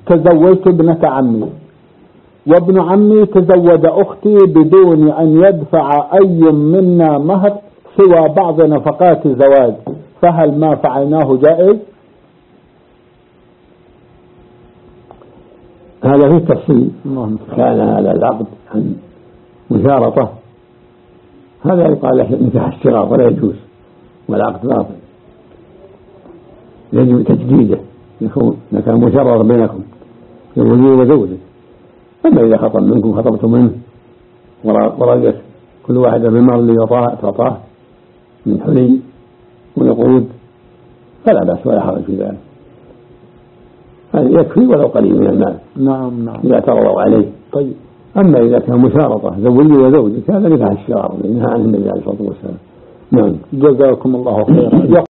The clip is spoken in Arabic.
تزوجت ابنة عمي وابن عمي تزوج أختي بدون أن يدفع أي منا مهر سوى بعض نفقات الزواج، فهل ما فعلناه جائز؟ هذا في التفصيل. كان هذا العقد عن مشارطة هذا يقال له نكاح الشراط ولا يجوز، والعقد باطل يجب تجديده، يكون كان مشرر بينكم زوجي وزوجك. أما إذا خطب منكم خطبتم منه ورجت كل واحد بالمال الذي تعطاه من حلي ونقود فلا بأس ولا حرج في ذلك، هذا يكفي ولو قليل من المال. نعم إذا ترضوا عليه. طيب. أما إذا كان مشارطة زوجي وزوجك هذا نكاح الشرار نهى عنه النبي عليه الصلاة والسلام. نعم. جزاكم الله خيرا.